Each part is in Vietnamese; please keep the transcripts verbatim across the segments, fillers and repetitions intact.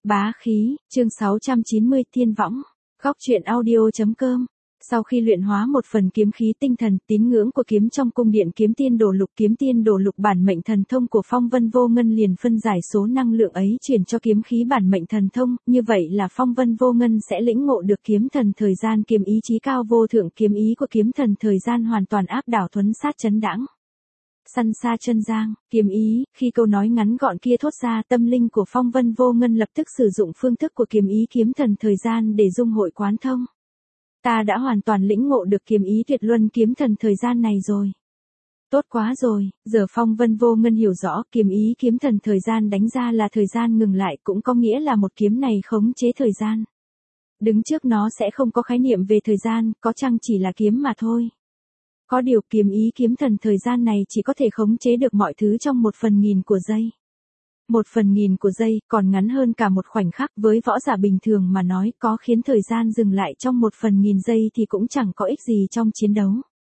Bá khí, chương sáu trăm chín mươi Thiên Võng. Góc truyện audio.com. Sau khi luyện hóa một phần kiếm khí tinh thần, tín ngưỡng của kiếm trong cung điện kiếm tiên đồ lục, kiếm tiên đồ lục bản mệnh thần thông của Phong Vân Vô Ngân liền phân giải số năng lượng ấy chuyển cho kiếm khí bản mệnh thần thông, như vậy là Phong Vân Vô Ngân sẽ lĩnh ngộ được kiếm thần thời gian, kiếm ý chí cao vô thượng, kiếm ý của kiếm thần thời gian hoàn toàn áp đảo thuấn sát chấn đãng. Săn xa chân giang, kiếm ý, khi câu nói ngắn gọn kia thốt ra, tâm linh của Phong Vân Vô Ngân lập tức sử dụng phương thức của kiếm ý kiếm thần thời gian để dung hội quán thông. Ta đã hoàn toàn lĩnh ngộ được kiếm ý tuyệt luân kiếm thần thời gian này rồi. Tốt quá rồi, giờ Phong Vân Vô Ngân hiểu rõ kiếm ý kiếm thần thời gian đánh ra là thời gian ngừng lại, cũng có nghĩa là một kiếm này khống chế thời gian. Đứng trước nó sẽ không có khái niệm về thời gian, có chăng chỉ là kiếm mà thôi. Có điều kiếm ý kiếm thần thời gian này chỉ có thể khống chế được mọi thứ trong một phần nghìn của giây. Một phần nghìn của giây còn ngắn hơn cả một khoảnh khắc, với võ giả bình thường mà nói, có khiến thời gian dừng lại trong một phần nghìn giây thì cũng chẳng có ích gì trong chiến đấu.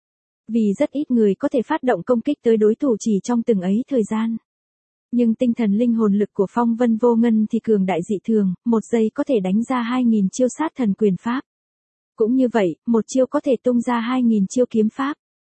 Vì rất ít người có thể phát động công kích tới đối thủ chỉ trong từng ấy thời gian. Nhưng tinh thần linh hồn lực của Phong Vân Vô Ngân thì cường đại dị thường, một giây có thể đánh ra hai nghìn chiêu sát thần quyền pháp. Cũng như vậy, một chiêu có thể tung ra hai nghìn chiêu kiếm pháp.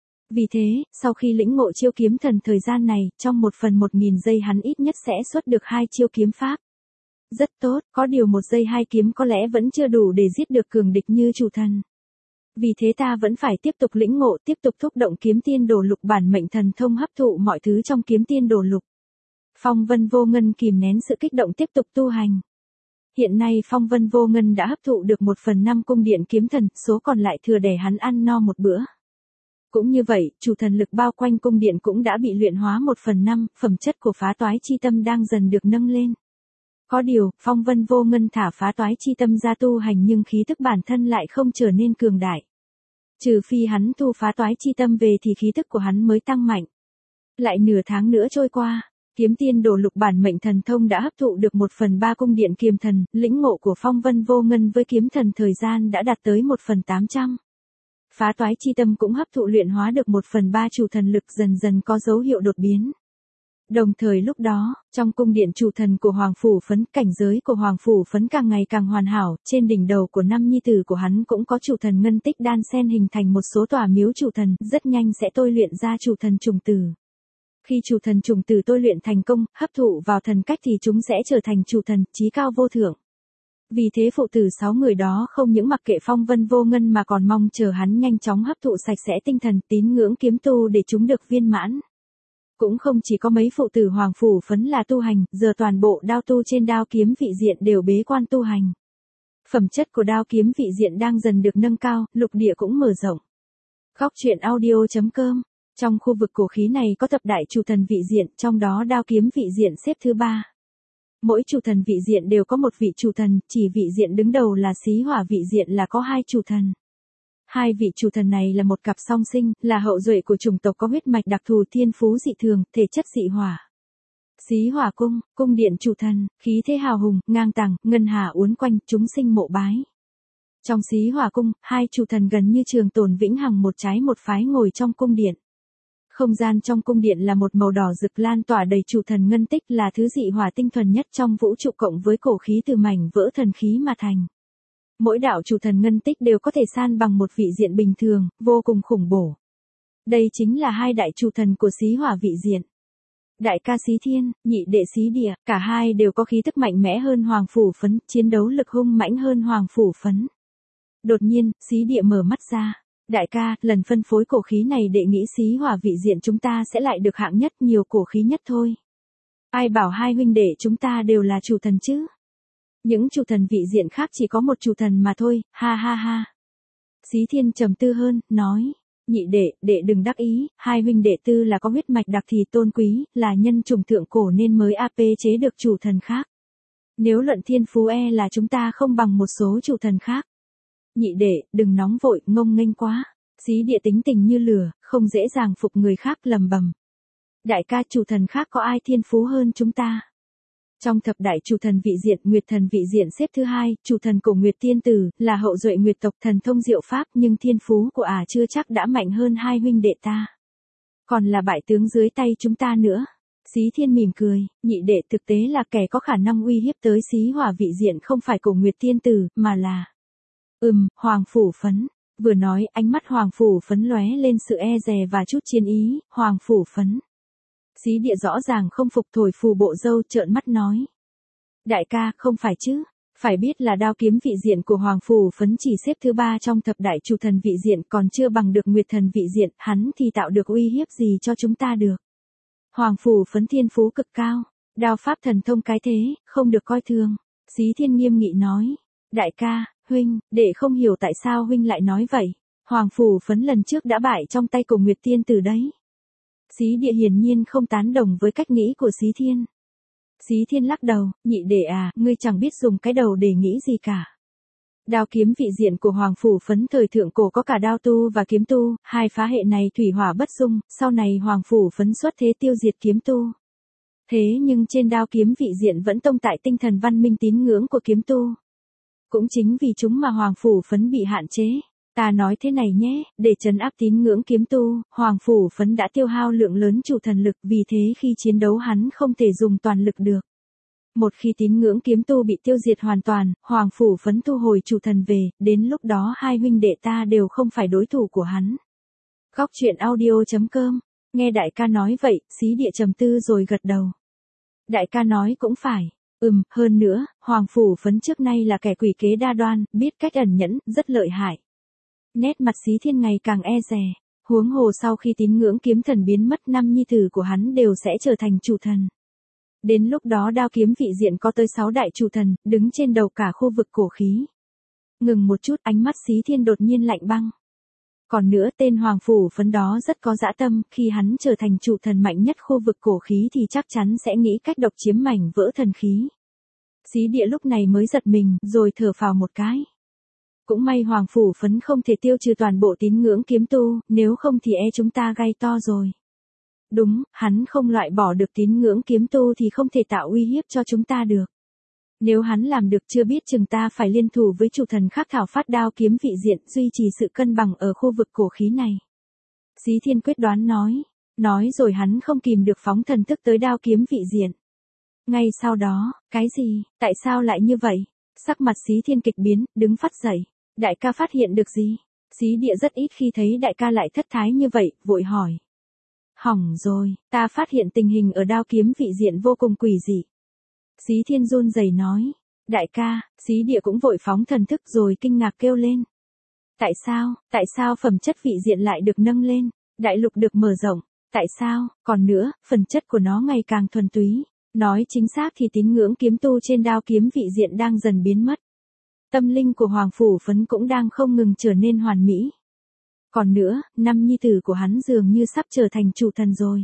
Vì thế, sau khi lĩnh ngộ chiêu kiếm thần thời gian này, trong một phần một nghìn giây hắn ít nhất sẽ xuất được hai chiêu kiếm pháp. Rất tốt, có điều một giây hai kiếm có lẽ vẫn chưa đủ để giết được cường địch như chủ thần. Vì thế ta vẫn phải tiếp tục lĩnh ngộ, tiếp tục thúc động kiếm tiên đồ lục bản mệnh thần thông hấp thụ mọi thứ trong kiếm tiên đồ lục. Phong Vân Vô Ngân kìm nén sự kích động tiếp tục tu hành. Hiện nay Phong Vân Vô Ngân đã hấp thụ được một phần năm cung điện kiếm thần, số còn lại thừa để hắn ăn no một bữa. Cũng như vậy, chủ thần lực bao quanh cung điện cũng đã bị luyện hóa một phần năm, phẩm chất của phá toái chi tâm đang dần được nâng lên. Có điều, Phong Vân Vô Ngân thả phá toái chi tâm ra tu hành nhưng khí tức bản thân lại không trở nên cường đại. Trừ phi hắn tu phá toái chi tâm về thì khí tức của hắn mới tăng mạnh. Lại nửa tháng nữa trôi qua, kiếm tiên đồ lục bản mệnh thần thông đã hấp thụ được một phần ba cung điện kiếm thần, lĩnh ngộ của Phong Vân Vô Ngân với kiếm thần thời gian đã đạt tới một phần tám trăm. Phá toái chi tâm cũng hấp thụ luyện hóa được một phần ba chủ thần lực, dần dần có dấu hiệu đột biến. Đồng thời lúc đó, trong cung điện chủ thần của Hoàng Phủ Phấn, cảnh giới của Hoàng Phủ Phấn càng ngày càng hoàn hảo, trên đỉnh đầu của năm nhi tử của hắn cũng có chủ thần ngân tích đan xen hình thành một số tòa miếu chủ thần, rất nhanh sẽ tôi luyện ra chủ thần trùng tử. Khi chủ thần trùng tử tôi luyện thành công, hấp thụ vào thần cách thì chúng sẽ trở thành chủ thần, chí cao vô thượng. Vì thế phụ tử sáu người đó không những mặc kệ Phong Vân Vô Ngân mà còn mong chờ hắn nhanh chóng hấp thụ sạch sẽ tinh thần tín ngưỡng kiếm tu để chúng được viên mãn. Cũng không chỉ có mấy phụ tử Hoàng Phủ Phấn là tu hành, giờ toàn bộ đao tu trên đao kiếm vị diện đều bế quan tu hành. Phẩm chất của đao kiếm vị diện đang dần được nâng cao, lục địa cũng mở rộng. Góc truyện audio.com. Trong khu vực cổ khí này có thập đại chủ thần vị diện, trong đó đao kiếm vị diện xếp thứ ba. Mỗi chủ thần vị diện đều có một vị chủ thần, chỉ vị diện đứng đầu là Xí Hỏa vị diện là có hai chủ thần. Hai vị chủ thần này là một cặp song sinh, là hậu duệ của chủng tộc có huyết mạch đặc thù, thiên phú dị thường, thể chất dị hỏa. Xí Hỏa cung, cung điện chủ thần, khí thế hào hùng, ngang tàng, ngân hà uốn quanh, chúng sinh mộ bái. Trong Xí Hỏa cung, hai chủ thần gần như trường tồn vĩnh hằng, một trái một phái ngồi trong cung điện. Không gian trong cung điện là một màu đỏ rực lan tỏa đầy chủ thần ngân tích, là thứ dị hỏa tinh thuần nhất trong vũ trụ cộng với cổ khí từ mảnh vỡ thần khí mà thành. Mỗi đạo chủ thần ngân tích đều có thể san bằng một vị diện bình thường, vô cùng khủng bổ. Đây chính là hai đại chủ thần của Xí Hỏa vị diện. Đại ca Xí Thiên, nhị đệ Xí Địa, cả hai đều có khí tức mạnh mẽ hơn Hoàng Phủ Phấn, chiến đấu lực hung mãnh hơn Hoàng Phủ Phấn. Đột nhiên, Xí Địa mở mắt ra. Đại ca, lần phân phối cổ khí này đệ nghĩ Xí Hỏa vị diện chúng ta sẽ lại được hạng nhất, nhiều cổ khí nhất thôi. Ai bảo hai huynh đệ chúng ta đều là chủ thần chứ? Những chủ thần vị diện khác chỉ có một chủ thần mà thôi, ha ha ha. Xí Thiên trầm tư hơn, nói, nhị đệ, đệ đừng đắc ý, hai huynh đệ tư là có huyết mạch đặc thì tôn quý, là nhân chủng thượng cổ nên mới áp chế được chủ thần khác. Nếu luận thiên phú e là chúng ta không bằng một số chủ thần khác. Nhị đệ, đừng nóng vội, ngông nghênh quá. Xí Địa tính tình như lửa, không dễ dàng phục người khác, lầm bầm. Đại ca, chủ thần khác có ai thiên phú hơn chúng ta? Trong thập đại chủ thần vị diện, Nguyệt thần vị diện xếp thứ hai, chủ thần của Nguyệt Tiên Tử, là hậu duệ Nguyệt tộc, thần thông diệu pháp, nhưng thiên phú của ả chưa chắc đã mạnh hơn hai huynh đệ ta. Còn là bại tướng dưới tay chúng ta nữa. Xí Thiên mỉm cười, nhị đệ thực tế là kẻ có khả năng uy hiếp tới xí hỏa vị diện không phải Cổ Nguyệt tiên tử, mà là... Ừm, Hoàng Phủ Phấn. Vừa nói, ánh mắt Hoàng Phủ Phấn lóe lên sự e dè và chút chiến ý, Hoàng Phủ Phấn. Xí Địa rõ ràng không phục thổi phù bộ râu trợn mắt nói. Đại ca, không phải chứ, phải biết là đao kiếm vị diện của Hoàng Phủ Phấn chỉ xếp thứ ba trong thập đại chủ thần vị diện còn chưa bằng được Nguyệt thần vị diện, hắn thì tạo được uy hiếp gì cho chúng ta được. Hoàng Phủ Phấn thiên phú cực cao, đao pháp thần thông cái thế, không được coi thường. Xí Thiên nghiêm nghị nói, đại ca, huynh, đệ không hiểu tại sao huynh lại nói vậy. Hoàng Phủ Phấn lần trước đã bại trong tay Cổ Nguyệt tiên tử đấy. Xí Địa hiển nhiên không tán đồng với cách nghĩ của Xí Thiên. Xí Thiên lắc đầu, nhị đệ à, ngươi chẳng biết dùng cái đầu để nghĩ gì cả. Đao kiếm vị diện của Hoàng Phủ Phấn thời thượng cổ có cả đao tu và kiếm tu, hai phá hệ này thủy hỏa bất dung, sau này Hoàng Phủ Phấn xuất thế tiêu diệt kiếm tu. Thế nhưng trên đao kiếm vị diện vẫn tông tại tinh thần văn minh tín ngưỡng của kiếm tu. Cũng chính vì chúng mà Hoàng Phủ Phấn bị hạn chế. Ta nói thế này nhé, để trấn áp tín ngưỡng kiếm tu, Hoàng Phủ Phấn đã tiêu hao lượng lớn chủ thần lực, vì thế khi chiến đấu hắn không thể dùng toàn lực được. Một khi tín ngưỡng kiếm tu bị tiêu diệt hoàn toàn, Hoàng Phủ Phấn thu hồi chủ thần về, đến lúc đó hai huynh đệ ta đều không phải đối thủ của hắn. Góc truyện audio chấm com, nghe đại ca nói vậy, Xí Địa trầm tư rồi gật đầu. Đại ca nói cũng phải. Ừm, hơn nữa, Hoàng Phủ Phấn trước nay là kẻ quỷ kế đa đoan, biết cách ẩn nhẫn, rất lợi hại. Nét mặt Xí Thiên ngày càng e dè, huống hồ sau khi tín ngưỡng kiếm thần biến mất năm nhi tử của hắn đều sẽ trở thành chủ thần. Đến lúc đó đao kiếm vị diện có tới sáu đại chủ thần, đứng trên đầu cả khu vực cổ khí. Ngừng một chút, ánh mắt Xí Thiên đột nhiên lạnh băng. Còn nữa tên Hoàng Phủ Phấn đó rất có dã tâm, khi hắn trở thành chủ thần mạnh nhất khu vực cổ khí thì chắc chắn sẽ nghĩ cách độc chiếm mảnh vỡ thần khí. Xí Địa lúc này mới giật mình, rồi thở phào một cái. Cũng may Hoàng Phủ Phấn không thể tiêu trừ toàn bộ tín ngưỡng kiếm tu, nếu không thì e chúng ta gay to rồi. Đúng, hắn không loại bỏ được tín ngưỡng kiếm tu thì không thể tạo uy hiếp cho chúng ta được. Nếu hắn làm được chưa biết chừng ta phải liên thủ với chủ thần khác thảo phát đao kiếm vị diện duy trì sự cân bằng ở khu vực cổ khí này. Xí Thiên quyết đoán nói. Nói rồi hắn không kìm được phóng thần thức tới đao kiếm vị diện. Ngay sau đó, cái gì, tại sao lại như vậy? Sắc mặt Xí Thiên kịch biến, đứng phắt dậy. Đại ca phát hiện được gì? Xí Địa rất ít khi thấy đại ca lại thất thái như vậy, vội hỏi. Hỏng rồi, ta phát hiện tình hình ở đao kiếm vị diện vô cùng quỷ dị. Xí Thiên run rẩy nói. Đại ca, Xí Địa cũng vội phóng thần thức rồi kinh ngạc kêu lên. Tại sao, tại sao phẩm chất vị diện lại được nâng lên? Đại lục được mở rộng. Tại sao, còn nữa, phần chất của nó ngày càng thuần túy. Nói chính xác thì tín ngưỡng kiếm tu trên đao kiếm vị diện đang dần biến mất. Tâm linh của Hoàng Phủ Phấn cũng đang không ngừng trở nên hoàn mỹ. Còn nữa, năm nhi tử của hắn dường như sắp trở thành chủ thần rồi.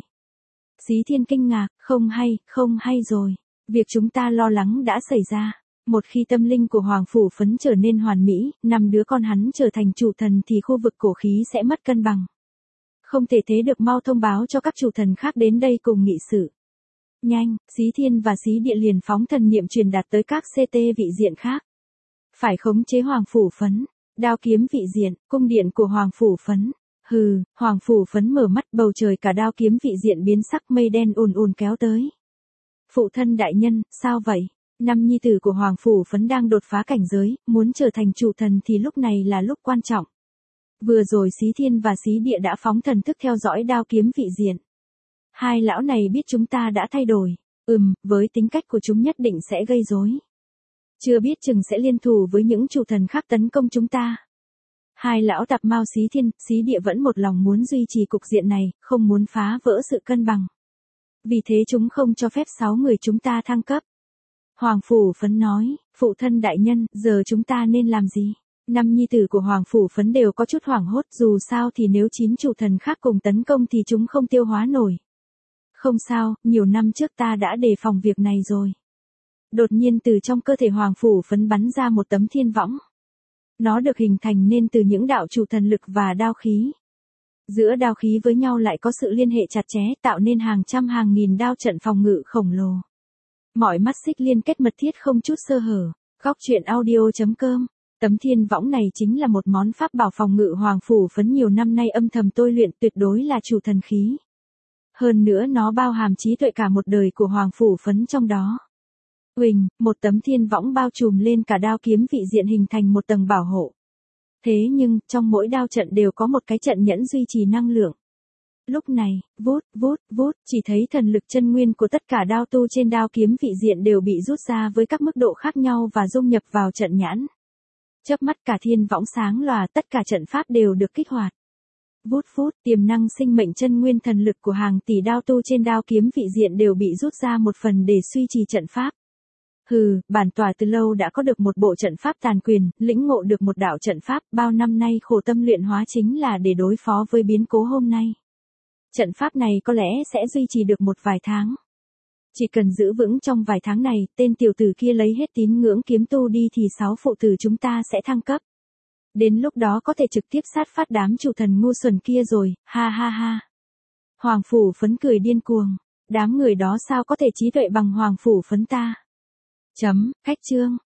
Xí Thiên kinh ngạc, không hay, không hay rồi. Việc chúng ta lo lắng đã xảy ra. Một khi tâm linh của Hoàng Phủ Phấn trở nên hoàn mỹ, năm đứa con hắn trở thành chủ thần thì khu vực cổ khí sẽ mất cân bằng. Không thể thế được, mau thông báo cho các chủ thần khác đến đây cùng nghị sự. Nhanh, Xí Thiên và Xí Địa liền phóng thần niệm truyền đạt tới các xê tê vị diện khác. Phải khống chế Hoàng Phủ Phấn, đao kiếm vị diện, cung điện của Hoàng Phủ Phấn. Hừ, Hoàng Phủ Phấn mở mắt, bầu trời cả đao kiếm vị diện biến sắc, mây đen ùn ùn kéo tới. Phụ thân đại nhân, sao vậy? Năm nhi tử của Hoàng Phủ Phấn đang đột phá cảnh giới, muốn trở thành chủ thần thì lúc này là lúc quan trọng. Vừa rồi Xí Thiên và Xí Địa đã phóng thần thức theo dõi đao kiếm vị diện. Hai lão này biết chúng ta đã thay đổi. Ừm, với tính cách của chúng nhất định sẽ gây rối. Chưa biết chừng sẽ liên thủ với những chủ thần khác tấn công chúng ta. Hai lão tạp mao Xí Thiên, Xí Địa vẫn một lòng muốn duy trì cục diện này, không muốn phá vỡ sự cân bằng. Vì thế chúng không cho phép sáu người chúng ta thăng cấp. Hoàng Phủ Phấn nói, phụ thân đại nhân, giờ chúng ta nên làm gì? Năm nhi tử của Hoàng Phủ Phấn đều có chút hoảng hốt, dù sao thì nếu chín chủ thần khác cùng tấn công thì chúng không tiêu hóa nổi. Không sao, nhiều năm trước ta đã đề phòng việc này rồi. Đột nhiên từ trong cơ thể Hoàng Phủ Phấn bắn ra một tấm thiên võng. Nó được hình thành nên từ những đạo chủ thần lực và đao khí. Giữa đao khí với nhau lại có sự liên hệ chặt chẽ, tạo nên hàng trăm hàng nghìn đao trận phòng ngự khổng lồ. Mọi mắt xích liên kết mật thiết không chút sơ hở. Góc truyện audio chấm com. Tấm thiên võng này chính là một món pháp bảo phòng ngự Hoàng Phủ Phấn nhiều năm nay âm thầm tôi luyện, tuyệt đối là chủ thần khí. Hơn nữa nó bao hàm trí tuệ cả một đời của Hoàng Phủ Phấn trong đó. Uỳnh, một tấm thiên võng bao trùm lên cả đao kiếm vị diện hình thành một tầng bảo hộ. Thế nhưng, trong mỗi đao trận đều có một cái trận nhẫn duy trì năng lượng. Lúc này, vút, vút, vút, chỉ thấy thần lực chân nguyên của tất cả đao tu trên đao kiếm vị diện đều bị rút ra với các mức độ khác nhau và dung nhập vào trận nhãn. Chớp mắt cả thiên võng sáng lòa, tất cả trận pháp đều được kích hoạt. Vút vút, tiềm năng sinh mệnh chân nguyên thần lực của hàng tỷ đao tu trên đao kiếm vị diện đều bị rút ra một phần để suy trì trận pháp. Hừ, bản tòa từ lâu đã có được một bộ trận pháp tàn quyền, lĩnh ngộ được một đạo trận pháp, bao năm nay khổ tâm luyện hóa chính là để đối phó với biến cố hôm nay. Trận pháp này có lẽ sẽ duy trì được một vài tháng. Chỉ cần giữ vững trong vài tháng này, tên tiểu tử kia lấy hết tín ngưỡng kiếm tu đi thì sáu phụ tử chúng ta sẽ thăng cấp. Đến lúc đó có thể trực tiếp sát phát đám chủ thần ngu xuẩn kia rồi, ha ha ha. Hoàng Phủ Phấn cười điên cuồng, đám người đó sao có thể trí tuệ bằng Hoàng Phủ Phấn ta. Chấm, khách chương.